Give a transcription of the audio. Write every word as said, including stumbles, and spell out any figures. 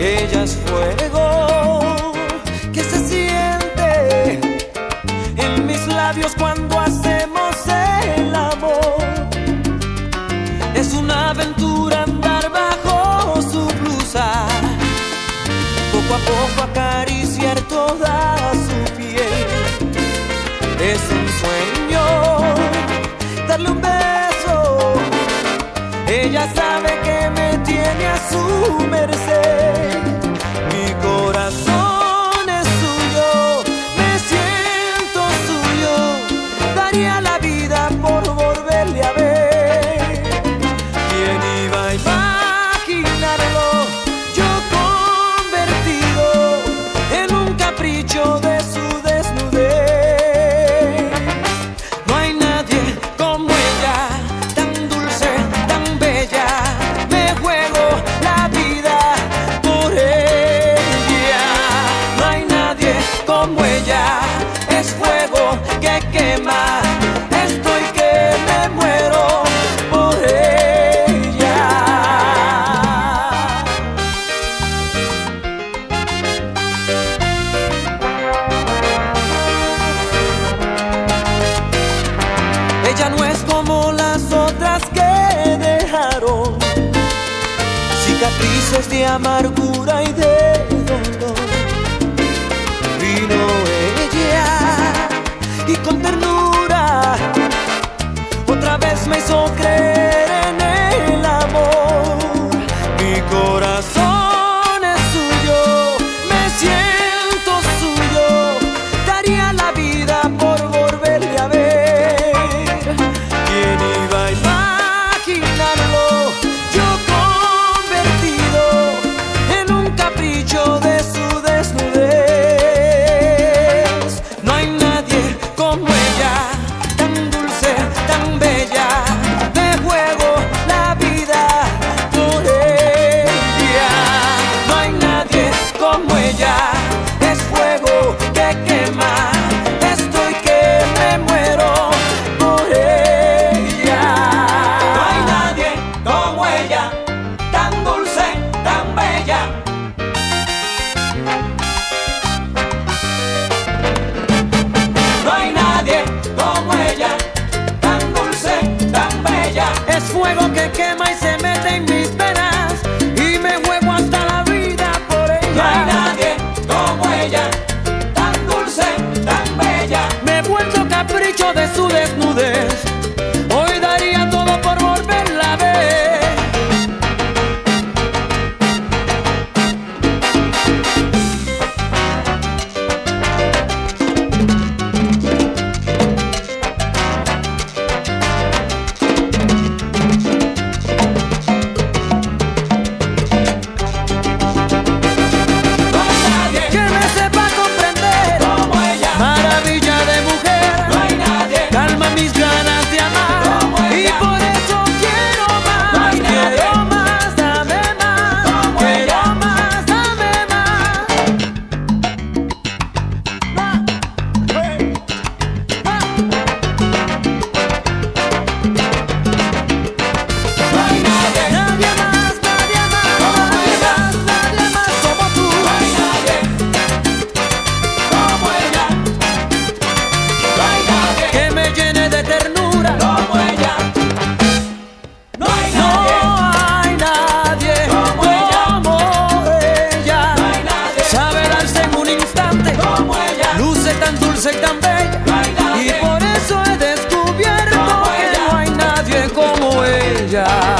Ella es fuego que se siente en mis labios cuando hacemos el amor. Es una aventura andar bajo su blusa, poco a poco acariciar toda su piel. Es un sueño darle un beso. Ella sabe que me tiene a su merced. Mi corazón es suyo, me siento suyo. Daría la vida por volverle a ver. ¿Quién iba a imaginarlo? Yo convertido en un capricho de su desnudez. No hay nadie como ella, tan dulce, tan bella. Me juego la vida por ella. No hay nadie como ella, es fuego que quema. Estoy que me muero por ella. Ella no es como las otras que dejaron cicatrices de amargura y de dolor. Vino ella y con ternura otra vez me hizo creer en el amor. Mi corazón es suyo, me siento suyo. Daría la vida por volverle a ver. ¿Quién iba a imaginarlo? Yo convertido en un capricho de su desnudez. No hay nadie como ella, tan dulce, tan bella. Me juego la vida por ella. No hay nadie como ella, es fuego que quema. Estoy que me muero por ella. No hay nadie como ella, tan dulce, tan bella. No hay nadie como ella, tan dulce, tan bella. Es fuego que quema y se mete en mis venas y me juego hasta la vida por ella. No hay nadie como ella, tan dulce, tan bella. Me he vuelto capricho de su desnudez. Hoy daría todo por volverla a ver. No hay nadie que me sepa comprender como ella, maravilla de mujer. No hay nadie, calma mis ganas de amar como ella. Y por eso quiero más, no hay quiero nadie más, dame más, como quiero ella. Más, dame más. Ah, hey, ah. No hay nadie, nadie más, nadie más, como ella. Nadie más como tú. No hay nadie como ella. No hay nadie que me llene de ternura como ella. No hay nadie, no hay nadie como ella. No hay nadie, sabe darse en un instante como ella. Luce tan dulce y tan bella. No hay nadie, y por eso he descubierto como que ella. No hay nadie como ella.